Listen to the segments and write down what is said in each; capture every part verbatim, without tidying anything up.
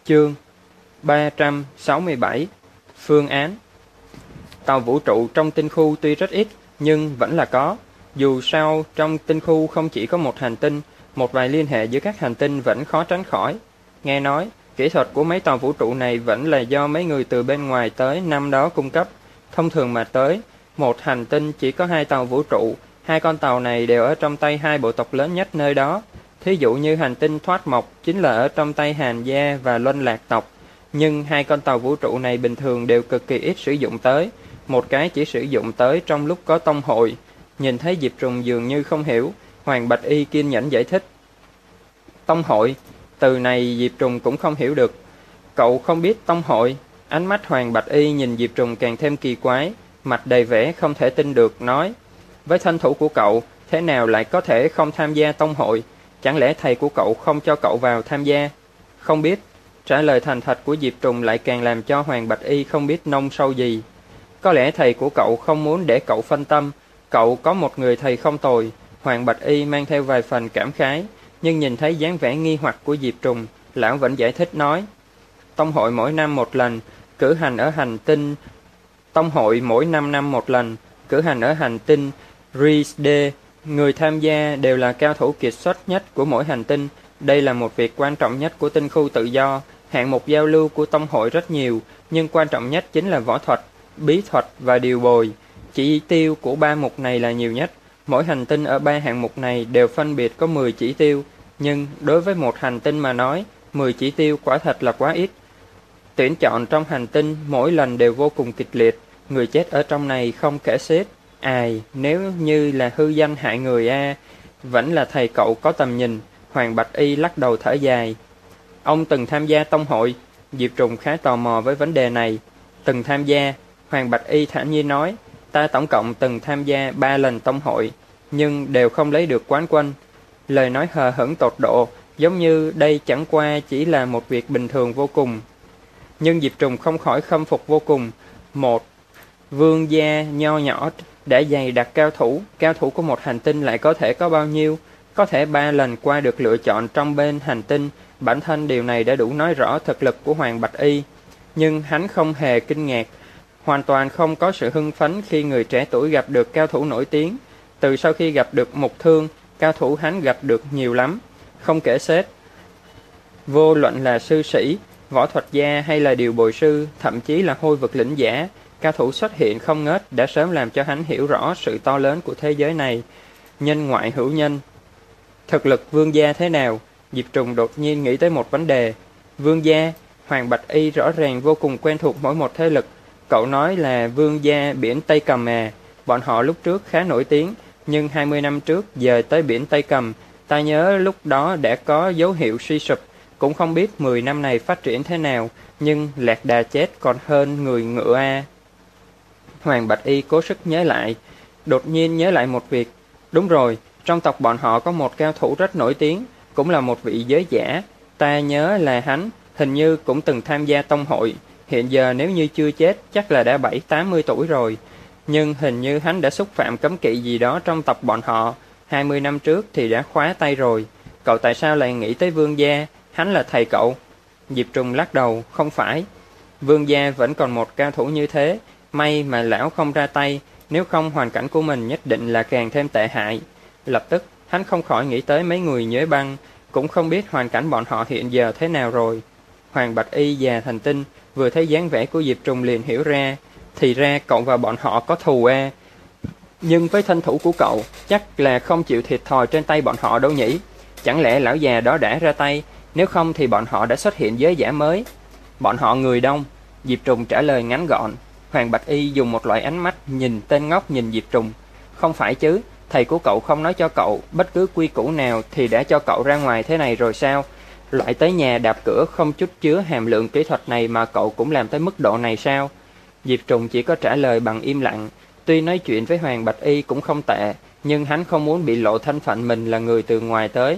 Chương ba trăm sáu mươi bảy. Phương án. Tàu vũ trụ trong tinh khu tuy rất ít, nhưng vẫn là có. Dù sao, trong tinh khu không chỉ có một hành tinh, một vài liên hệ giữa các hành tinh vẫn khó tránh khỏi. Nghe nói, kỹ thuật của mấy tàu vũ trụ này vẫn là do mấy người từ bên ngoài tới năm đó cung cấp. Thông thường mà tới, một hành tinh chỉ có hai tàu vũ trụ, hai con tàu này đều ở trong tay hai bộ tộc lớn nhất nơi đó. Thí dụ như hành tinh Thoát Mộc chính là ở trong tay Hàn Gia và Luân Lạc tộc. Nhưng hai con tàu vũ trụ này bình thường đều cực kỳ ít sử dụng tới. Một cái chỉ sử dụng tới trong lúc có tông hội. Nhìn thấy Diệp Trùng dường như không hiểu, Hoàng Bạch Y kiên nhẫn giải thích. Tông hội, từ này Diệp Trùng cũng không hiểu được. Cậu không biết tông hội? Ánh mắt Hoàng Bạch Y nhìn Diệp Trùng càng thêm kỳ quái, mặt đầy vẻ không thể tin được, nói. Với thân thủ của cậu, thế nào lại có thể không tham gia tông hội? Chẳng lẽ thầy của cậu không cho cậu vào tham gia? Không biết. Trả lời thành thật của Diệp Trùng lại càng làm cho Hoàng Bạch Y không biết nông sâu gì. Có lẽ thầy của cậu không muốn để cậu phân tâm. Cậu có một người thầy không tồi. Hoàng Bạch Y mang theo vài phần cảm khái, nhưng nhìn thấy dáng vẻ nghi hoặc của Diệp Trùng, lão vẫn giải thích nói. Tông hội mỗi năm một lần, cử hành ở hành tinh. Tông hội mỗi năm năm một lần, cử hành ở hành tinh Rize. Người tham gia đều là cao thủ kiệt xuất nhất của mỗi hành tinh. Đây là một việc quan trọng nhất của tinh khu tự do. Hạng mục giao lưu của tông hội rất nhiều, nhưng quan trọng nhất chính là võ thuật, bí thuật và điều bồi. Chỉ tiêu của ba mục này là nhiều nhất. Mỗi hành tinh ở ba hạng mục này đều phân biệt có mười chỉ tiêu. Nhưng đối với một hành tinh mà nói, mười chỉ tiêu quả thật là quá ít. Tuyển chọn trong hành tinh mỗi lần đều vô cùng kịch liệt. Người chết ở trong này không kể xiết. Ai, nếu như là hư danh hại người a, vẫn là thầy cậu có tầm nhìn. Hoàng Bạch Y lắc đầu thở dài. Ông từng tham gia tông hội? Diệp Trùng khá tò mò với vấn đề này. Từng tham gia, Hoàng Bạch Y thản nhiên nói. Ta tổng cộng từng tham gia ba lần tông hội, nhưng đều không lấy được quán quân. Lời nói hờ hững tột độ, giống như đây chẳng qua chỉ là một việc bình thường vô cùng. Nhưng Diệp Trùng không khỏi khâm phục vô cùng. Một, vương gia nho nhỏ đã dày đặc cao thủ, cao thủ của một hành tinh lại có thể có bao nhiêu? Có thể ba lần qua được lựa chọn trong bên hành tinh. Bản thân điều này đã đủ nói rõ thực lực của Hoàng Bạch Y. Nhưng hắn không hề kinh ngạc, hoàn toàn không có sự hưng phấn khi người trẻ tuổi gặp được cao thủ nổi tiếng. Từ sau khi gặp được Mục Thương, cao thủ hắn gặp được nhiều lắm, không kể xiết. Vô luận là sư sĩ, võ thuật gia hay là điều bồi sư, thậm chí là hôi vực lĩnh giả, cao thủ xuất hiện không ngớt đã sớm làm cho hắn hiểu rõ sự to lớn của thế giới này. Nhân ngoại hữu nhân. Thực lực vương gia thế nào? Diệp Trùng đột nhiên nghĩ tới một vấn đề. Vương gia, Hoàng Bạch Y rõ ràng vô cùng quen thuộc mỗi một thế lực. Cậu nói là vương gia biển Tây Cầm à? Bọn họ lúc trước khá nổi tiếng, nhưng hai mươi năm trước dời tới biển Tây Cầm. Ta nhớ lúc đó đã có dấu hiệu suy sụp. Cũng không biết mười năm này phát triển thế nào, nhưng lạc đà chết còn hơn người ngựa a. Hoàng Bạch Y cố sức nhớ lại, đột nhiên nhớ lại một việc. Đúng rồi, trong tộc bọn họ có một cao thủ rất nổi tiếng, cũng là một vị giới giả. Ta nhớ là hắn, hình như cũng từng tham gia tông hội. Hiện giờ nếu như chưa chết, chắc là đã bảy tám mươi tuổi rồi. Nhưng hình như hắn đã xúc phạm cấm kỵ gì đó trong tộc bọn họ. Hai mươi năm trước thì đã khóa tay rồi. Cậu tại sao lại nghĩ tới vương gia? Hắn là thầy cậu? Diệp Trùng lắc đầu, không phải. Vương gia vẫn còn một cao thủ như thế. May mà lão không ra tay, nếu không hoàn cảnh của mình nhất định là càng thêm tệ hại. Lập tức, hắn không khỏi nghĩ tới mấy người nhuế băng, cũng không biết hoàn cảnh bọn họ hiện giờ thế nào rồi. Hoàng Bạch Y già thành tinh, vừa thấy dáng vẻ của Diệp Trùng liền hiểu ra, thì ra cậu và bọn họ có thù a. Nhưng với thân thủ của cậu, chắc là không chịu thiệt thòi trên tay bọn họ đâu nhỉ? Chẳng lẽ lão già đó đã ra tay, nếu không thì bọn họ đã xuất hiện giới giả mới? Bọn họ người đông. Diệp Trùng trả lời ngắn gọn. Hoàng Bạch Y dùng một loại ánh mắt nhìn tên ngốc nhìn Diệp Trùng. Không phải chứ, thầy của cậu không nói cho cậu bất cứ quy củ nào thì đã cho cậu ra ngoài thế này rồi sao? Loại tới nhà đạp cửa không chút chứa hàm lượng kỹ thuật này mà cậu cũng làm tới mức độ này sao? Diệp Trùng chỉ có trả lời bằng im lặng. Tuy nói chuyện với Hoàng Bạch Y cũng không tệ, nhưng hắn không muốn bị lộ thân phận mình là người từ ngoài tới.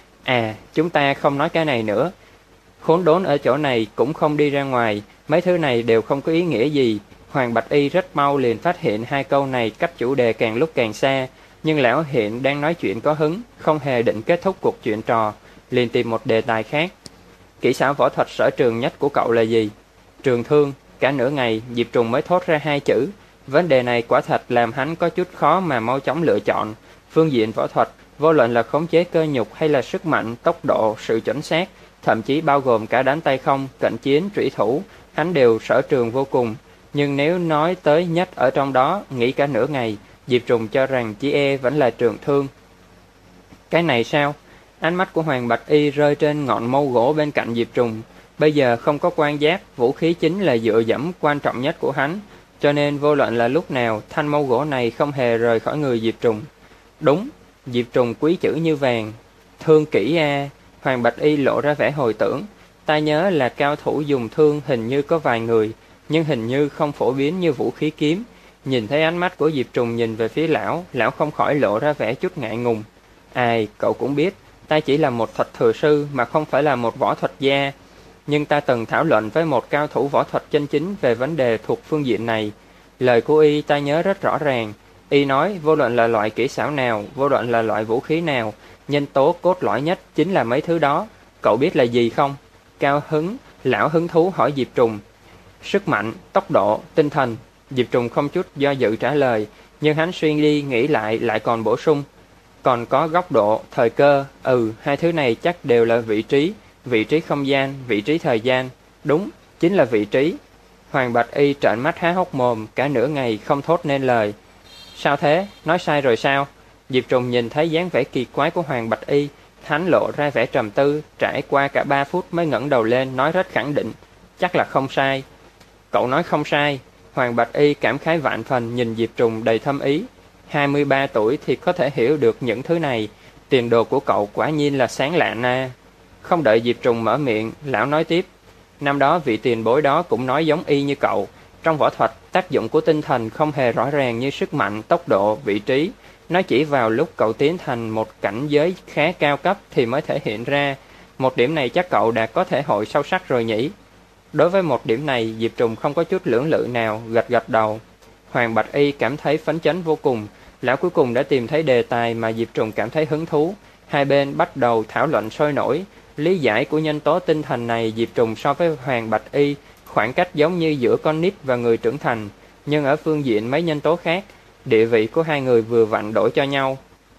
À, chúng ta không nói cái này nữa. Khốn đốn ở chỗ này cũng không đi ra ngoài, mấy thứ này đều không có ý nghĩa gì. Hoàng Bạch Y rất mau liền phát hiện hai câu này cách chủ đề càng lúc càng xa, nhưng lão hiện đang nói chuyện có hứng, không hề định kết thúc cuộc chuyện trò, liền tìm một đề tài khác. kỹ xảo võ thuật sở trường nhất của cậu là gì? Trường thương. Cả nửa ngày, Diệp Trùng mới thốt ra hai chữ. Vấn đề này quả thật làm hắn có chút khó mà mau chóng lựa chọn. Phương diện võ thuật, vô luận là khống chế cơ nhục hay là sức mạnh, tốc độ, sự chuẩn xác, thậm chí bao gồm cả đánh tay không, cận chiến, trủy thủ, hắn đều sở trường vô cùng. Nhưng nếu nói tới nhất ở trong đó, nghĩ cả nửa ngày, Diệp Trùng cho rằng chỉ e vẫn là trường thương. Cái này sao? Ánh mắt của Hoàng Bạch Y rơi trên ngọn mâu gỗ bên cạnh Diệp Trùng. Bây giờ không có quan giáp, vũ khí chính là dựa dẫm quan trọng nhất của hắn, cho nên vô luận là lúc nào, thanh mâu gỗ này không hề rời khỏi người Diệp Trùng. Đúng, Diệp Trùng quý chữ như vàng. Thương kỹ a. Hoàng Bạch Y lộ ra vẻ hồi tưởng. Ta nhớ là cao thủ dùng thương hình như có vài người, nhưng hình như không phổ biến như vũ khí kiếm. Nhìn thấy ánh mắt của Diệp Trùng nhìn về phía lão, lão không khỏi lộ ra vẻ chút ngại ngùng. Ai, cậu cũng biết, ta chỉ là một thuật thừa sư mà không phải là một võ thuật gia. Nhưng ta từng thảo luận với một cao thủ võ thuật chân chính về vấn đề thuộc phương diện này. Lời của y ta nhớ rất rõ ràng. Y nói vô luận là loại kỹ xảo nào, vô luận là loại vũ khí nào, nhân tố cốt lõi nhất chính là mấy thứ đó. Cậu biết là gì không? Cao hứng, lão hứng thú hỏi Diệp Trùng. Sức mạnh, tốc độ, tinh thần. Diệp Trùng không chút do dự trả lời, nhưng hắn suy đi nghĩ lại lại còn bổ sung. Còn có góc độ, thời cơ, ừ, hai thứ này chắc đều là vị trí, vị trí không gian, vị trí thời gian. Đúng, chính là vị trí. Hoàng Bạch Y trợn mắt há hốc mồm, cả nửa ngày không thốt nên lời. Sao thế? Nói sai rồi sao? Diệp Trùng nhìn thấy dáng vẻ kỳ quái của Hoàng Bạch Y, hắn lộ ra vẻ trầm tư, trải qua cả ba phút mới ngẩng đầu lên nói rất khẳng định. Chắc là không sai. Cậu nói không sai. Hoàng Bạch Y cảm khái vạn phần nhìn Diệp Trùng đầy thâm ý. hai mươi ba tuổi thì có thể hiểu được những thứ này. Tiền đồ của cậu quả nhiên là sáng lạ na. Không đợi Diệp Trùng mở miệng, lão nói tiếp. Năm đó vị tiền bối đó cũng nói giống y như cậu. Trong võ thuật, tác dụng của tinh thần không hề rõ ràng như sức mạnh, tốc độ, vị trí. Nó chỉ vào lúc cậu tiến thành một cảnh giới khá cao cấp thì mới thể hiện ra. Một điểm này chắc cậu đã có thể hội sâu sắc rồi nhỉ? Đối với một điểm này, Diệp Trùng không có chút lưỡng lự nào, gật gật đầu. Hoàng Bạch Y cảm thấy phấn chấn vô cùng. Lão cuối cùng đã tìm thấy đề tài mà Diệp Trùng cảm thấy hứng thú. Hai bên bắt đầu thảo luận sôi nổi. Lý giải của nhân tố tinh thần này, Diệp Trùng so với Hoàng Bạch Y khoảng cách giống như giữa con nít và người trưởng thành, nhưng ở phương diện mấy nhân tố khác, địa vị của hai người vừa vặn đổi cho nhau.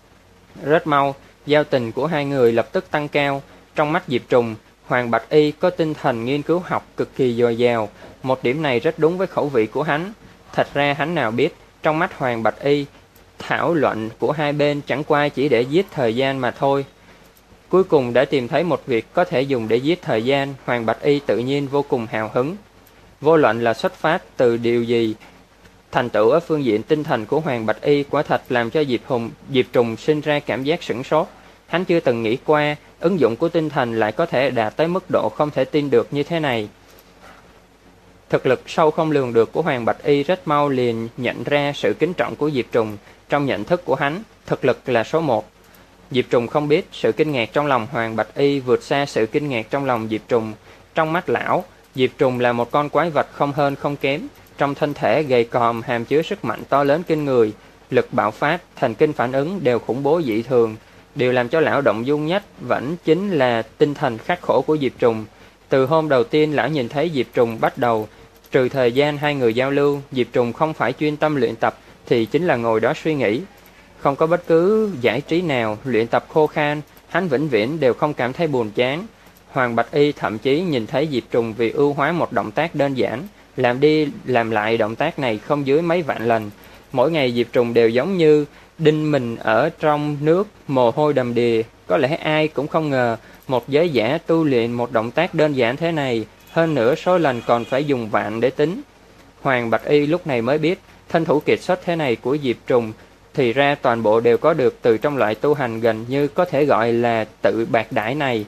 Rất mau, giao tình của hai người lập tức tăng cao. Trong mắt Diệp Trùng, Hoàng Bạch Y có tinh thần nghiên cứu học cực kỳ dồi dào, một điểm này rất đúng với khẩu vị của hắn. Thật ra hắn nào biết, trong mắt Hoàng Bạch Y, thảo luận của hai bên chẳng qua chỉ để giết thời gian mà thôi. Cuối cùng đã tìm thấy một việc có thể dùng để giết thời gian, Hoàng Bạch Y tự nhiên vô cùng hào hứng. Vô luận là xuất phát từ điều gì, thành tựu ở phương diện tinh thần của Hoàng Bạch Y quả thật làm cho Diệp Hùng, Diệp Trùng sinh ra cảm giác sửng sốt. Hắn chưa từng nghĩ qua, ứng dụng của tinh thần lại có thể đạt tới mức độ không thể tin được như thế này. Thực lực sâu không lường được của Hoàng Bạch Y rất mau liền nhận ra sự kính trọng của Diệp Trùng. Trong nhận thức của hắn, thực lực là số một. Diệp Trùng không biết sự kinh ngạc trong lòng Hoàng Bạch Y vượt xa sự kinh ngạc trong lòng Diệp Trùng. Trong mắt lão, Diệp Trùng là một con quái vật không hơn không kém. Trong thân thể gầy còm hàm chứa sức mạnh to lớn kinh người, lực bạo phát, thần kinh phản ứng đều khủng bố dị thường. Điều làm cho lão động dung nhất vẫn chính là tinh thần khắc khổ của Diệp Trùng. Từ hôm đầu tiên lão nhìn thấy Diệp Trùng bắt đầu, trừ thời gian hai người giao lưu, Diệp Trùng không phải chuyên tâm luyện tập thì chính là ngồi đó suy nghĩ. Không có bất cứ giải trí nào, luyện tập khô khan, hắn vĩnh viễn đều không cảm thấy buồn chán. Hoàng Bạch Y thậm chí nhìn thấy Diệp Trùng vì ưu hóa một động tác đơn giản, làm đi làm lại động tác này không dưới mấy vạn lần. Mỗi ngày Diệp Trùng đều giống như đinh mình ở trong nước, mồ hôi đầm đìa. Có lẽ ai cũng không ngờ một giới giả tu luyện một động tác đơn giản thế này, hơn nữa số lần còn phải dùng vạn để tính. Hoàng Bạch Y lúc này mới biết, thân thủ kiệt xuất thế này của Diệp Trùng thì ra toàn bộ đều có được từ trong loại tu hành gần như có thể gọi là tự bạc đãi này.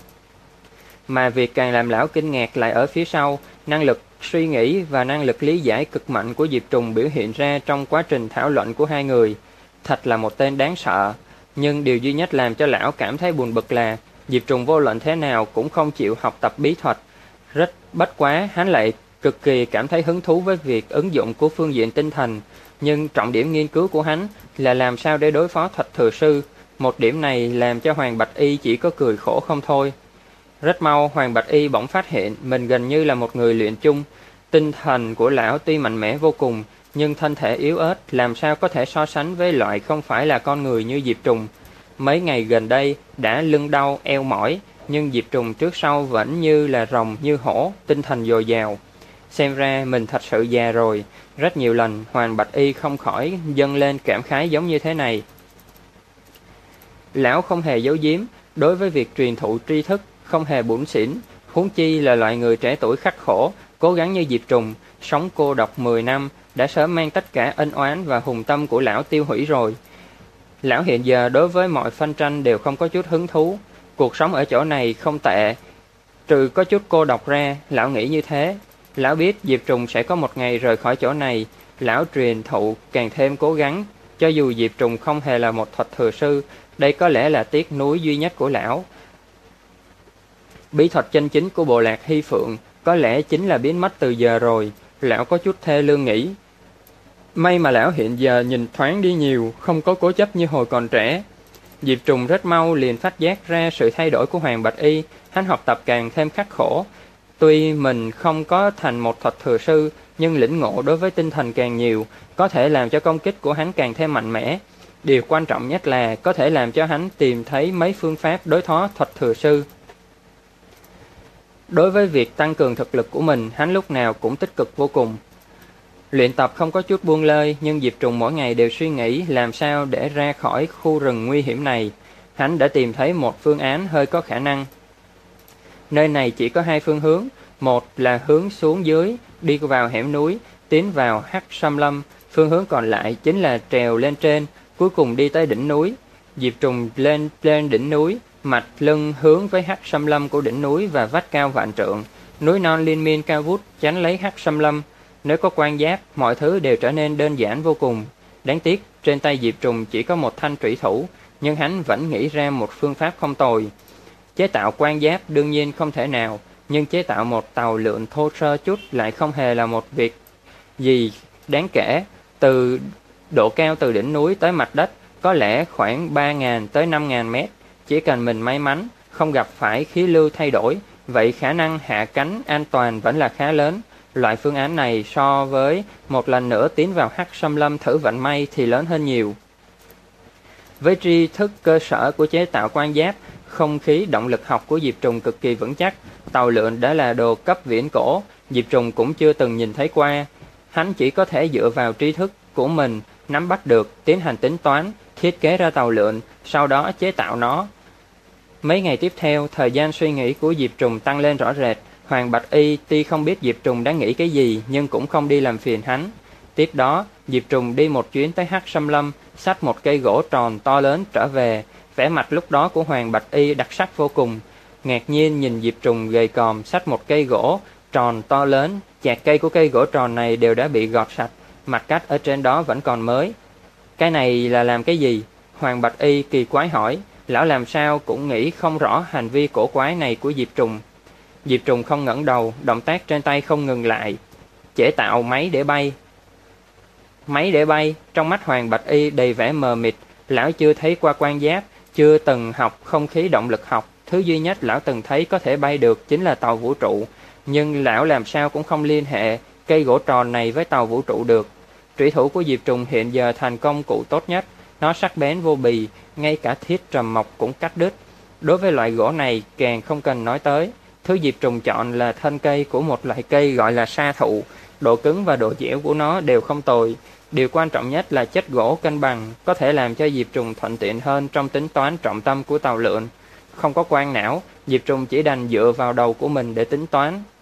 Mà việc càng làm lão kinh ngạc lại ở phía sau, năng lực suy nghĩ và năng lực lý giải cực mạnh của Diệp Trùng biểu hiện ra trong quá trình thảo luận của hai người. Thật là một tên đáng sợ, nhưng điều duy nhất làm cho lão cảm thấy buồn bực là Diệp Trùng vô luận thế nào cũng không chịu học tập bí thuật. Rất bất quá, hắn lại cực kỳ cảm thấy hứng thú với việc ứng dụng của phương diện tinh thần, nhưng trọng điểm nghiên cứu của hắn là làm sao để đối phó thuật thừa sư. Một điểm này làm cho Hoàng Bạch Y chỉ có cười khổ không thôi. Rất mau Hoàng Bạch Y bỗng phát hiện mình gần như là một người luyện chung. Tinh thần của lão tuy mạnh mẽ vô cùng, nhưng thân thể yếu ớt làm sao có thể so sánh với loại không phải là con người như Diệp Trùng. Mấy ngày gần đây đã lưng đau eo mỏi, nhưng Diệp Trùng trước sau vẫn như là rồng như hổ, tinh thần dồi dào. Xem ra mình thật sự già rồi. Rất nhiều lần Hoàng Bạch Y không khỏi dâng lên cảm khái giống như thế này. Lão không hề giấu giếm đối với việc truyền thụ tri thức, không hề bủn xỉn, huống chi là loại người trẻ tuổi khắc khổ, cố gắng như Diệp Trùng, sống cô độc mười năm, đã sớm mang tất cả ân oán và hùng tâm của lão tiêu hủy rồi. Lão hiện giờ đối với mọi phân tranh đều không có chút hứng thú. Cuộc sống ở chỗ này không tệ, trừ có chút cô độc ra, lão nghĩ như thế. Lão biết Diệp Trùng sẽ có một ngày rời khỏi chỗ này, lão truyền thụ càng thêm cố gắng. Cho dù Diệp Trùng không hề là một thuật thừa sư, đây có lẽ là tiếc nuối duy nhất của lão. Bí thuật chân chính của bộ lạc Hy Phượng có lẽ chính là biến mất từ giờ rồi. Lão có chút thê lương nghĩ. May mà lão hiện giờ nhìn thoáng đi nhiều, không có cố chấp như hồi còn trẻ. Diệp Trùng rất mau liền phát giác ra sự thay đổi của Hoàng Bạch Y. Hắn học tập càng thêm khắc khổ. Tuy mình không có thành một thuật thừa sư, nhưng lĩnh ngộ đối với tinh thần càng nhiều, có thể làm cho công kích của hắn càng thêm mạnh mẽ. Điều quan trọng nhất là có thể làm cho hắn tìm thấy mấy phương pháp đối phó thuật thừa sư. Đối với việc tăng cường thực lực của mình, hắn lúc nào cũng tích cực vô cùng. Luyện tập không có chút buông lơi, nhưng Diệp Trùng mỗi ngày đều suy nghĩ làm sao để ra khỏi khu rừng nguy hiểm này. Hắn đã tìm thấy một phương án hơi có khả năng. Nơi này chỉ có hai phương hướng, một là hướng xuống dưới, đi vào hẻm núi, tiến vào Hắc Sâm Lâm, phương hướng còn lại chính là trèo lên trên, cuối cùng đi tới đỉnh núi. Diệp Trùng lên lên đỉnh núi, mặt lưng hướng với Hắc Sâm Lâm của đỉnh núi và vách cao vạn trượng, núi non liên miên cao vút tránh lấy Hắc Sâm Lâm. Nếu có quan giáp, mọi thứ đều trở nên đơn giản vô cùng. Đáng tiếc, trên tay Diệp Trùng chỉ có một thanh trủy thủ, nhưng hắn vẫn nghĩ ra một phương pháp không tồi. Chế tạo quan giáp đương nhiên không thể nào, nhưng chế tạo một tàu lượn thô sơ chút lại không hề là một việc gì đáng kể. Từ độ cao từ đỉnh núi tới mặt đất có lẽ khoảng ba nghìn tới năm nghìn mét. Chỉ cần mình may mắn, không gặp phải khí lưu thay đổi, vậy khả năng hạ cánh an toàn vẫn là khá lớn. Loại phương án này so với một lần nữa tiến vào Hắc Sâm Lâm thử vận may thì lớn hơn nhiều. Với tri thức cơ sở của chế tạo quan giáp, không khí động lực học của Diệp Trùng cực kỳ vững chắc. Tàu lượn đã là đồ cấp viễn cổ, Diệp Trùng cũng chưa từng nhìn thấy qua. Hắn chỉ có thể dựa vào tri thức của mình, nắm bắt được, tiến hành tính toán, thiết kế ra tàu lượn, sau đó chế tạo nó. Mấy ngày tiếp theo, thời gian suy nghĩ của Diệp Trùng tăng lên rõ rệt. Hoàng Bạch Y tuy không biết Diệp Trùng đang nghĩ cái gì, nhưng cũng không đi làm phiền hắn. Tiếp đó, Diệp Trùng đi một chuyến tới Hắc Sâm Lâm, xách một cây gỗ tròn to lớn trở về. Vẻ mặt lúc đó của Hoàng Bạch Y đặc sắc vô cùng, ngạc nhiên nhìn Diệp Trùng gầy còm xách một cây gỗ tròn to lớn. Chạc cây của cây gỗ tròn này đều đã bị gọt sạch, mặt cắt ở trên đó vẫn còn mới. Cái này là làm cái gì? Hoàng Bạch Y kỳ quái hỏi. Lão làm sao cũng nghĩ không rõ hành vi cổ quái này của Diệp Trùng. Diệp Trùng không ngẩng đầu, động tác trên tay không ngừng lại. Chế tạo máy để bay. Máy để bay? Trong mắt Hoàng Bạch Y đầy vẻ mờ mịt. Lão chưa thấy qua quan giáp, chưa từng học không khí động lực học. Thứ duy nhất lão từng thấy có thể bay được chính là tàu vũ trụ. Nhưng lão làm sao cũng không liên hệ cây gỗ tròn này với tàu vũ trụ được. Trủy thủ của Diệp Trùng hiện giờ thành công cụ tốt nhất. Nó sắc bén vô bì, ngay cả thiết trầm mộc cũng cắt đứt. Đối với loại gỗ này càng không cần nói tới. Thứ Diệp Trùng chọn là thân cây của một loại cây gọi là sa thụ. Độ cứng và độ dẻo của nó đều không tồi. Điều quan trọng nhất là chất gỗ cân bằng, có thể làm cho Diệp Trùng thuận tiện hơn trong tính toán trọng tâm của tàu lượn. Không có quan não, Diệp Trùng chỉ đành dựa vào đầu của mình để tính toán.